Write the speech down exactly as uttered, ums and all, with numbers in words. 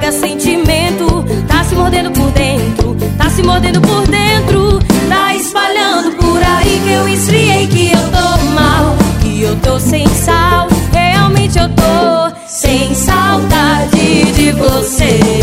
é sentimento. Tá se mordendo por dentro, tá se mordendo por dentro. Tá espalhando por aí que eu esfriei, que eu tô mal, que eu tô sem sal. Realmente eu tô sem saudade de você.